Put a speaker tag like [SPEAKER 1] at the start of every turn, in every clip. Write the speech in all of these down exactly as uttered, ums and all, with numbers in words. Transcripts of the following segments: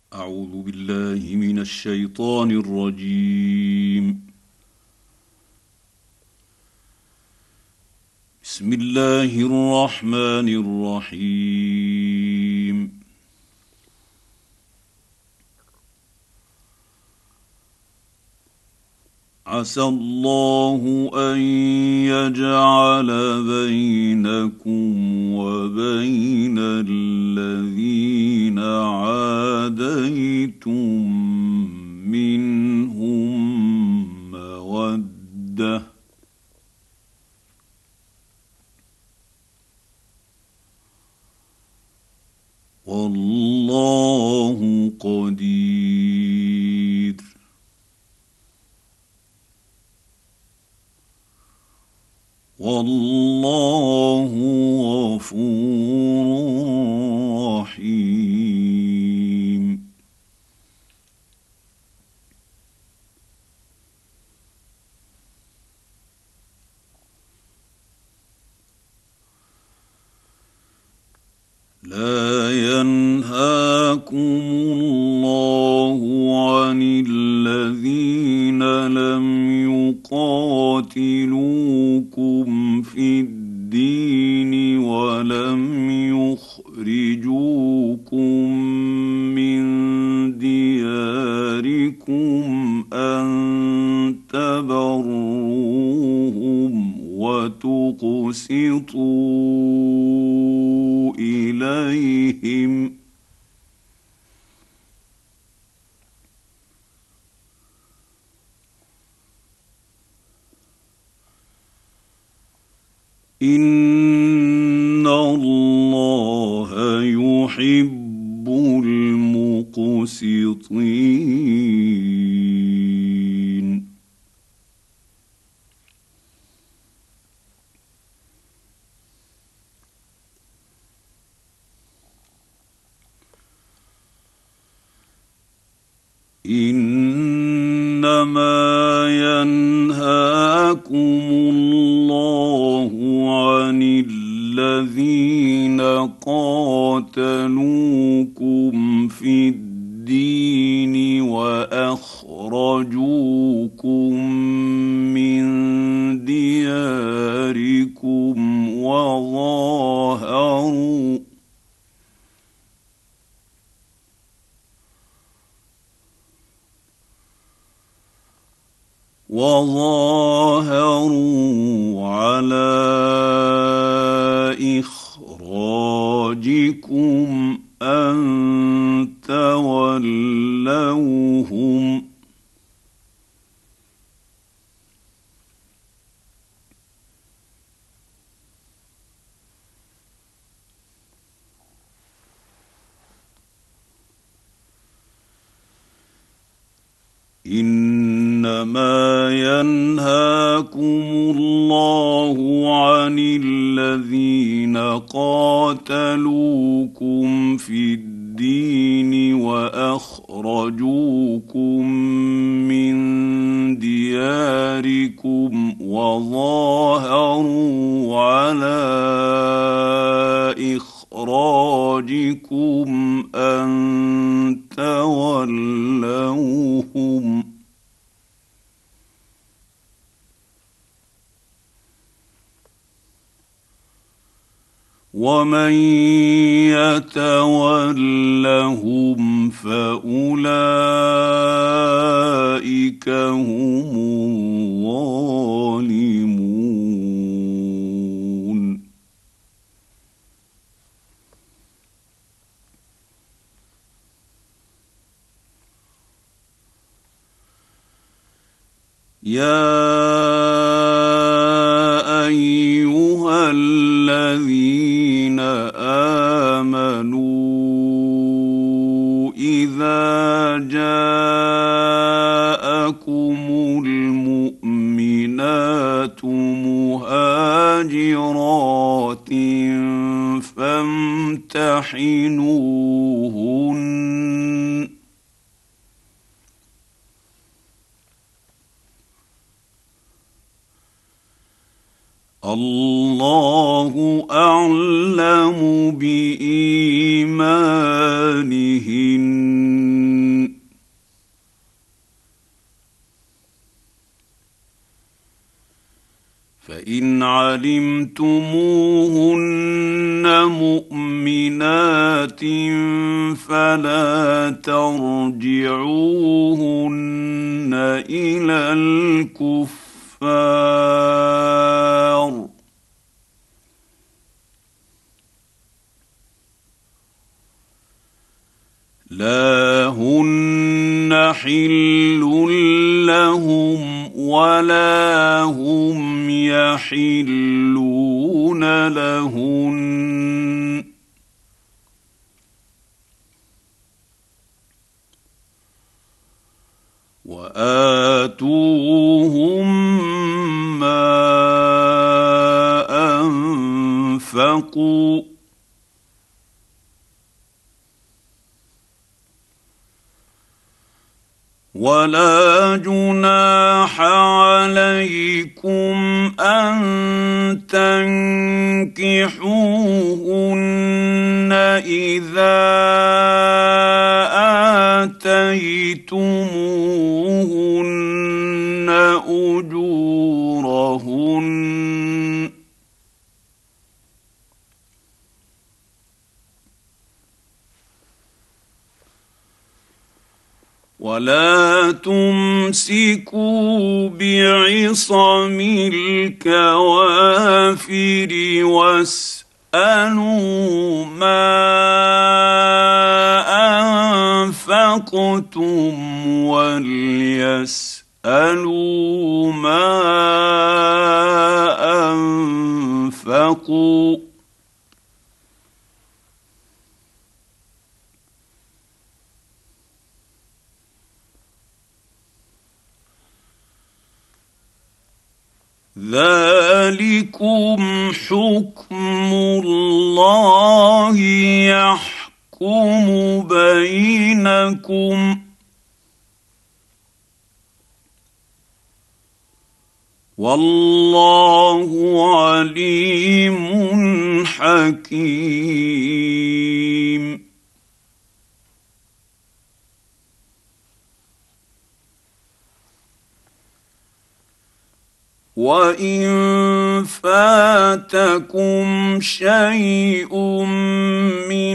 [SPEAKER 1] أعوذ بالله من الشيطان الرجيم. بسم الله الرحمن الرحيم. عسى الله أن يجعل بينكم وبين الذين عاديتم منهم مودة والله قدير والله غفور رحيم. لا ينهاكم الله عن الذين لم يقاتلوكم في الدين ولم يخرجوكم من دياركم أن تبروهم وتقسطوا إليهم إن الله يحب المقسطين. إنما ينهاكم الله عن الذين قاتلوكم في الدين وأخرجوكم من دياركم وظاهروا وظاهروا على إخراجكم أن تولوهم إنما ينهاكم الله عن الذين قاتلوكم في الدين وأخرجوكم من دياركم وظاهروا على إخراجكم أن تولوهم ومن يتولهم فأولئك هم الظالمون. يا أيها الذين آمنوا إذا جاءكم المؤمنات مهاجرات فامتحنوهن الله أعلم بإيمانهن فإن علمتموهن مؤمنات فلا ترجعوهن إلى الكفار لا هن حل لهم ولا هم يحلون لهن وآتوهم ما أنفقوا ولا جناح عليكم أن تنكحوهن إذا آتيتموهن أجورهن ولا تمسكوا بعصم الكوافر واسألوا ما أنفقتم وليسألوا ما أنفقوا ذلكم حكم الله يحكم بينكم والله عليم حكيم وإن فاتكم شيء من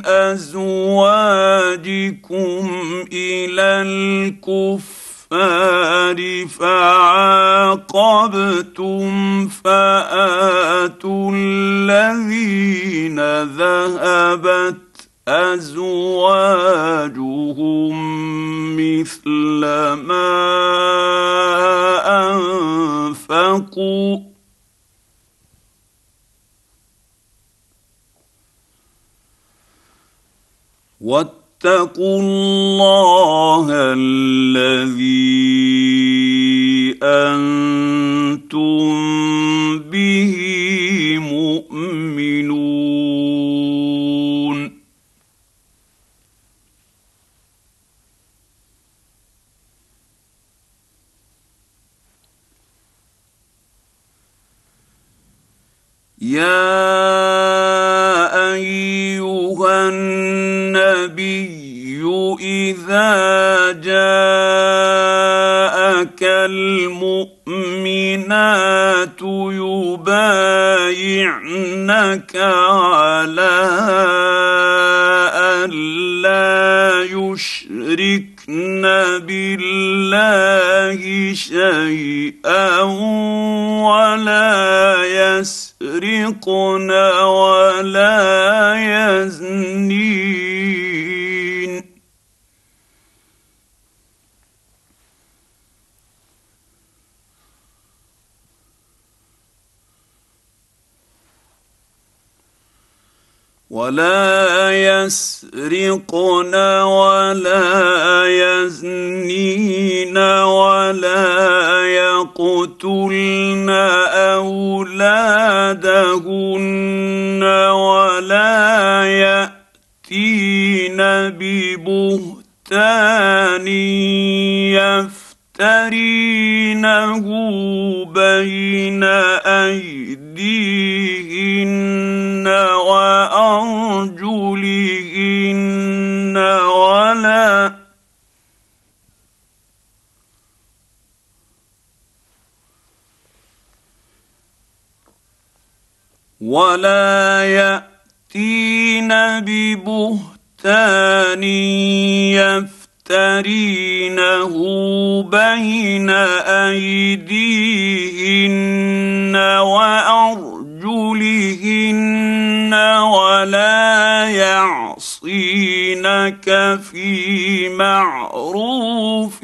[SPEAKER 1] أزواجكم إلى الكفار فعاقبتم فآتوا الذين ذهبت أزواجهم مثل ما أنفقوا واتقوا الله الذي أنتم به مؤمنون يا أيها النبي إذا جاءك المؤمنات يبايعنك على أن لا يشركن بالله شيئا ولا يسرقن ولا يزنين ولا يسرقن ولا يزنين ولا يقتلن أولادهن ولا يأتين ببهتان يفترينه بين أيديهن وأرجلهن عدلا ولا يأتين ببهتان يفترينه بين أيديهن وأرجلهن ولا يعصينك في معروف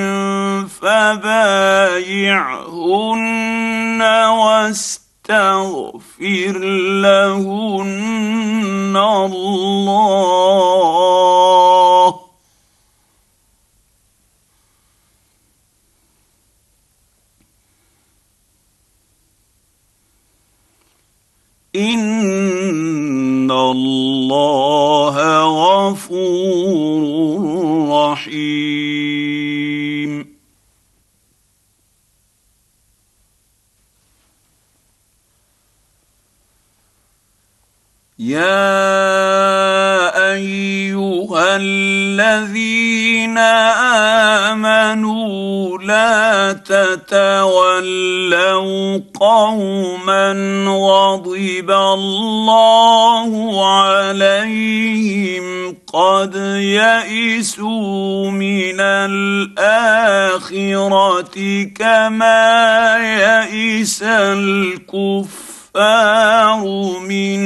[SPEAKER 1] فبايعهن واستغفر لهن الله إن الله غفور رحيم. يا أيها الذين آمنوا لا تتولوا قوما غضب الله عليهم قد يئسوا من الآخرة كما يئس الكفار من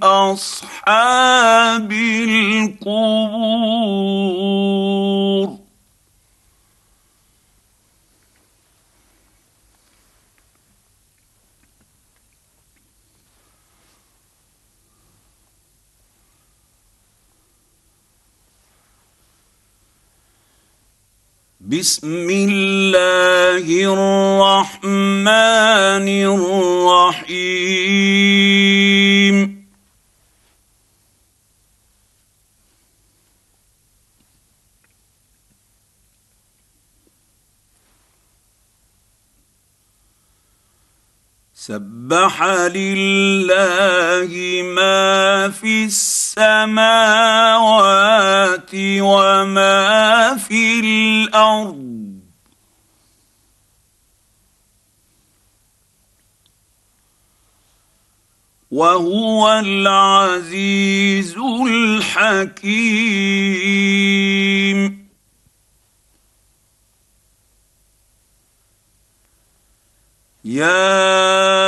[SPEAKER 1] أصحاب القبور. بسم الله الرحمن الرحيم. سبح لله ما في السماوات وما في الأرض وهو العزيز الحكيم. يا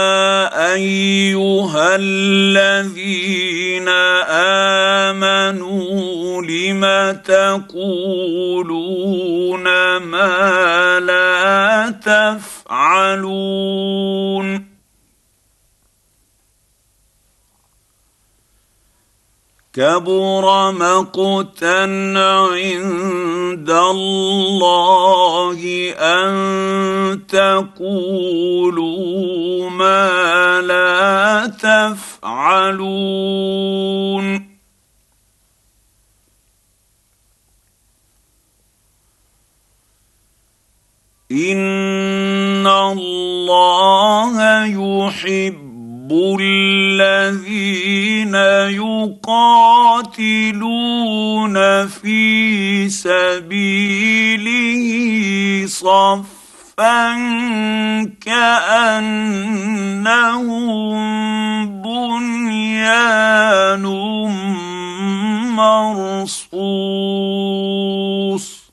[SPEAKER 1] أيها الذين آمنوا لم تقولون ما لا تفعلون كبر مقتا عند الله أن تقولوا ما لا تفعلون. إن الله يحب الذين يقاتلون في سبيله صفا كأنهم بنيان مرصوص.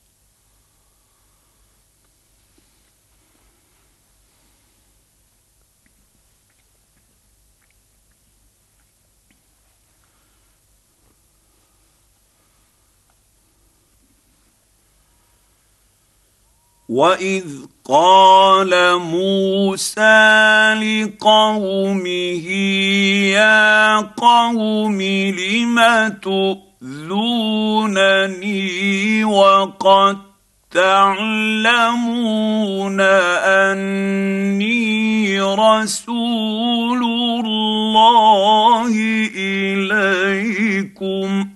[SPEAKER 1] وَإِذْ قَالَ مُوسَى لِقَوْمِهِ يَا قَوْمِ لِمَ تُؤْذُونَنِي وَقَدْ تَعْلَمُونَ أَنِّي رَسُولُ اللَّهِ إِلَيْكُمْ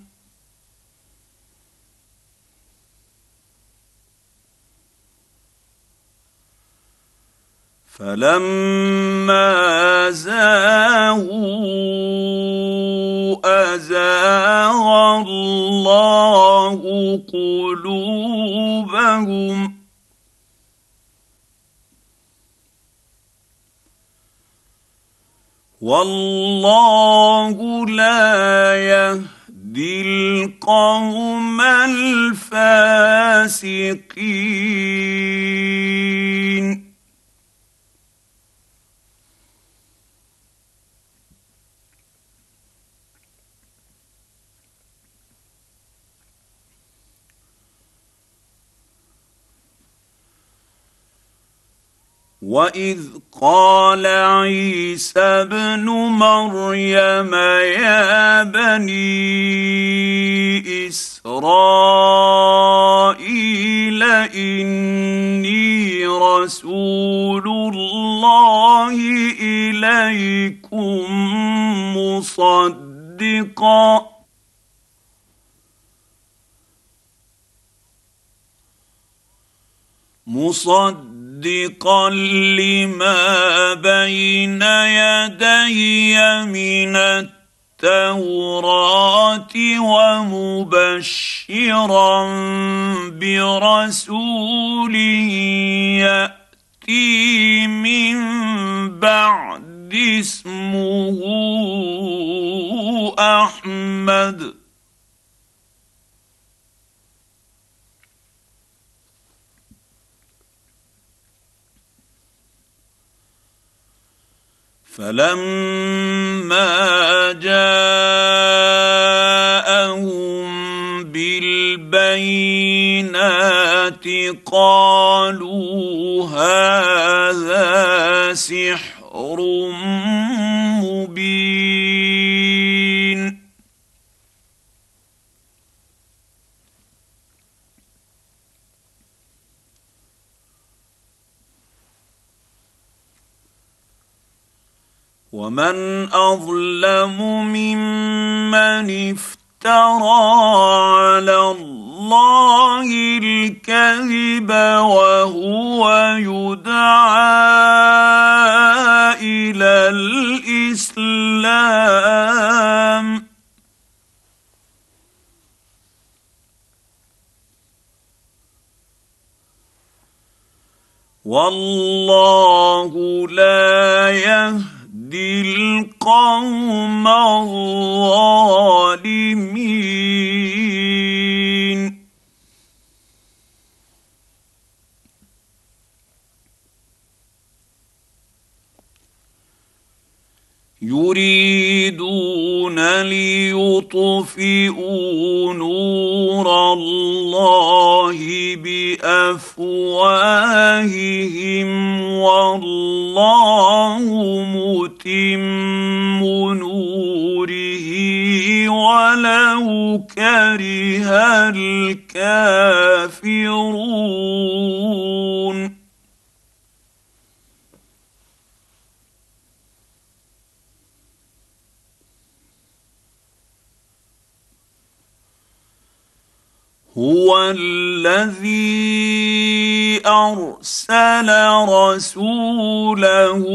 [SPEAKER 1] فَلَمَّا زَاغُوا أَزَاغَ اللَّهُ قلوبهم والله لا يهدي القوم الفاسقين. واذ قال عيسى ابن مريم يا بني اسرائيل اني رسول الله اليكم مصدقا مصدقا مصدقا لما بين يدي من التوراة ومبشرا برسول يأتي من بعد اسمه أحمد فلما جاءهم بالبينات قالوا هذا سحر مبين. ومن اظلم ممن افترى على الله الكذب وهو يدعى الى الاسلام والله لا يهدي القوم الظالمين. يريدون ليطفئوا نور الله بافواههم والله متم نوره ولو كره الكافرون. هو الذي ارسل رسوله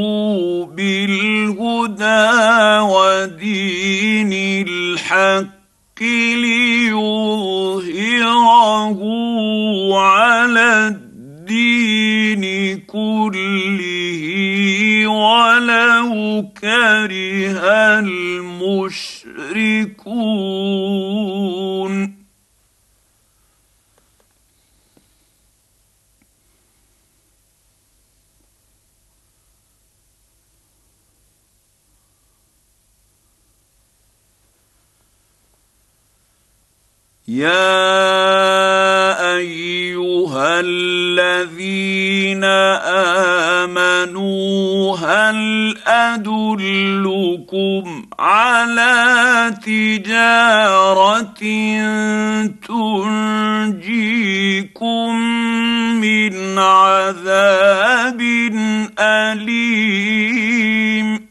[SPEAKER 1] بالهدى ودين الحق ليظهره على الدين كله ولو كره المشركون. يا ايها الذين امنوا هل ادلكم على تجاره تنجيكم من عذاب اليم.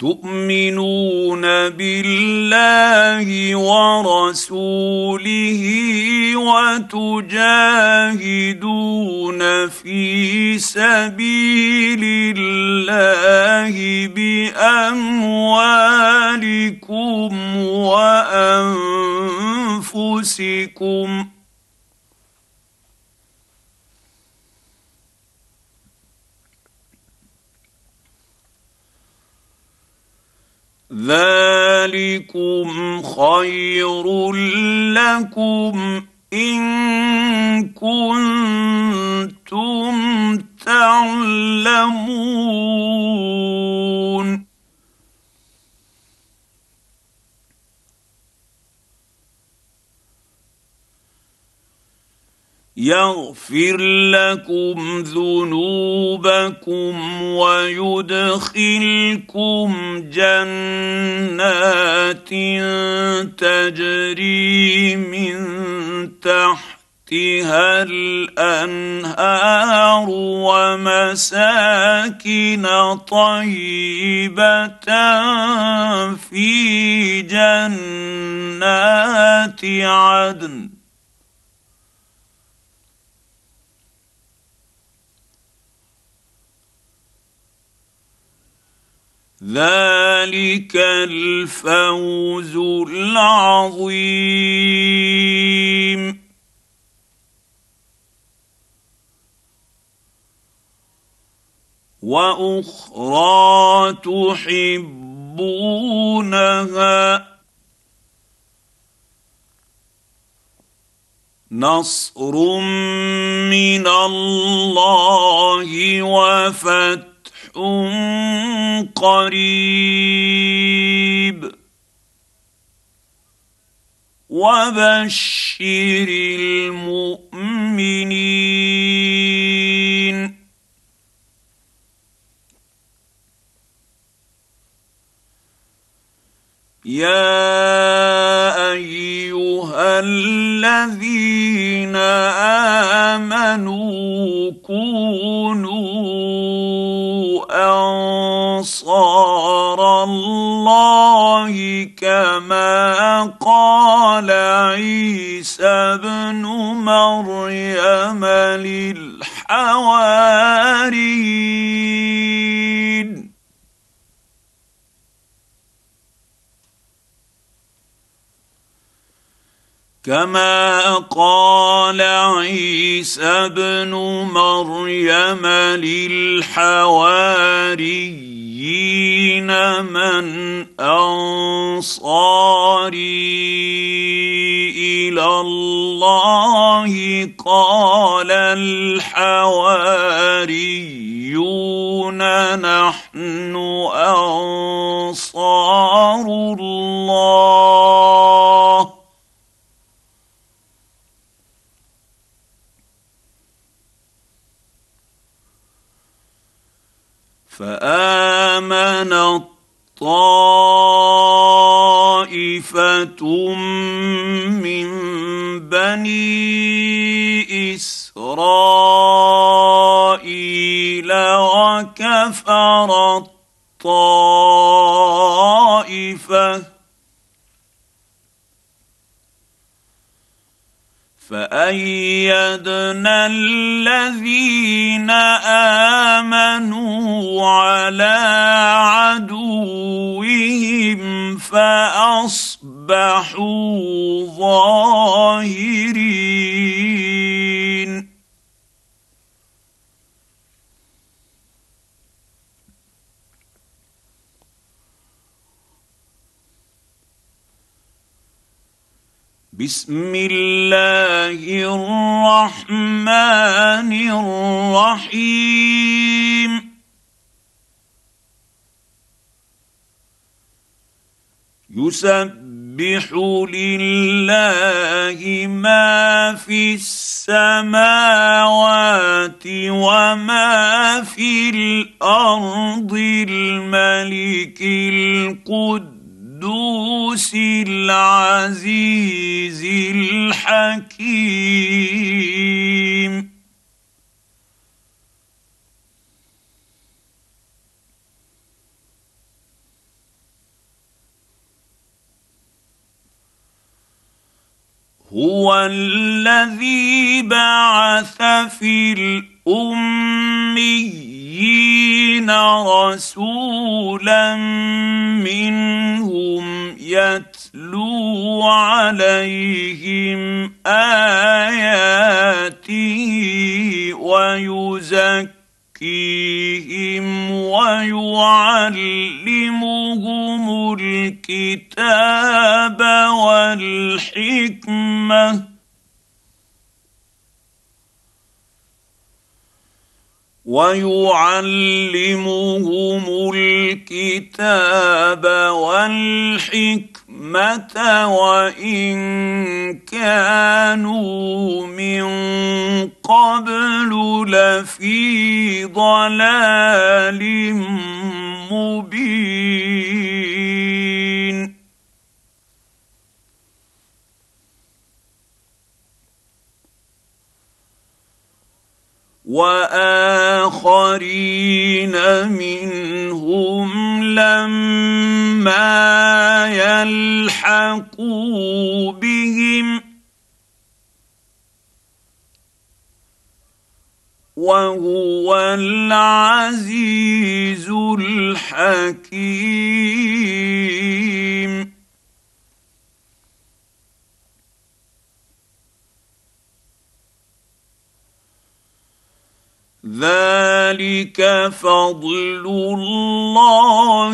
[SPEAKER 1] تؤمنون بالله ورسوله وتجاهدون في سبيل الله باموالكم وانفسكم ذلكم خير لكم ان كنتم تعلمون يغفر لكم ذنوبكم ويدخلكم جنات تجري من تحتها الانهار ومساكن طيبه في جنات عدن ذلك الفوز العظيم واخرى تحبونها نصر من الله وفتح قريب وبشر المؤمنين يا ايها الذين امنوا كونوا انصار الله كما قال عيسى ابن مريم للحواريين كما قال عيسى ابن مريم للحواريين من انصاري الى الله قال الحواريون نحن انصار الله فآمنت طائفة من بني إسرائيل وكفرت طائفة فأيدنا الذين آمنوا على عدوهم فأصبحوا ظاهرين بسم الله الرحمن الرحيم يسبح لله ما في السماوات وما في الأرض الملك القدوس القدوس العزيز الحكيم هو الذي بعث في الأميين رسولا منهم يتلو عليهم آياته ويزكيهم ويعلمهم الكتاب والحكمة ويعلمهم الكتاب والحكمة وإن كانوا من قبل لفي ضلال مبين. وآخرين منهم لما يلحقوا بهم وهو العزيز الحكيم. ذلك فضل الله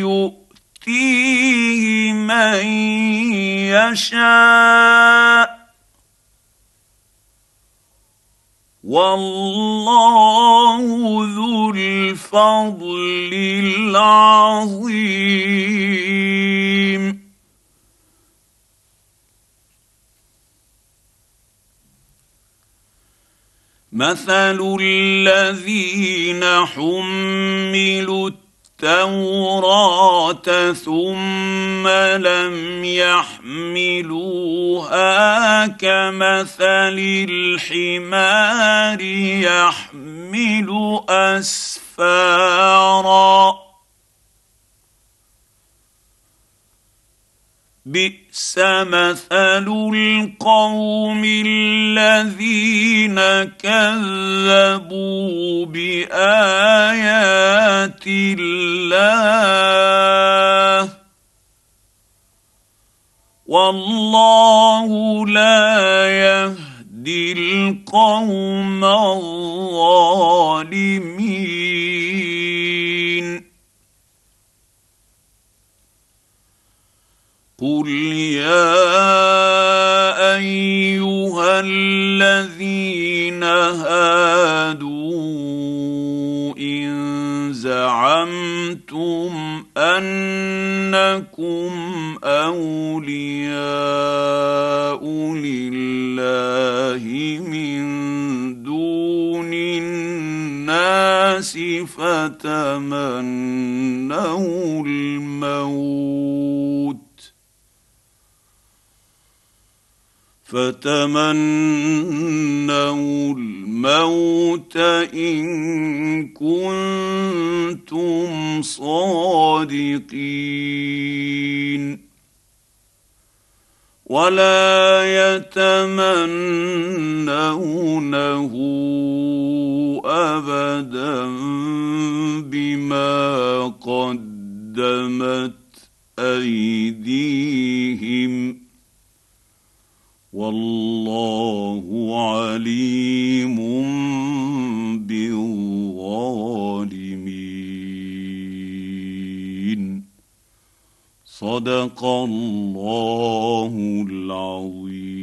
[SPEAKER 1] يؤتيه من يشاء والله ذو الفضل العظيم. مثل الذين حملوا التوراة ثم لم يحملوها كمثل الحمار يحمل أسفارا بئس مثل القوم الذين كذبوا بآيات الله والله لا يهدي القوم الظالمين. قل يا أيها الذين هادوا إن زعمتم أنكم أولياء لله من دون الناس فتمنوا الموت فتمنوا الموت إن كنتم صادقين ولا يتمنونه أبدا بما قدمت أيديهم والله عليم بالظالمين. صدق الله العظيم.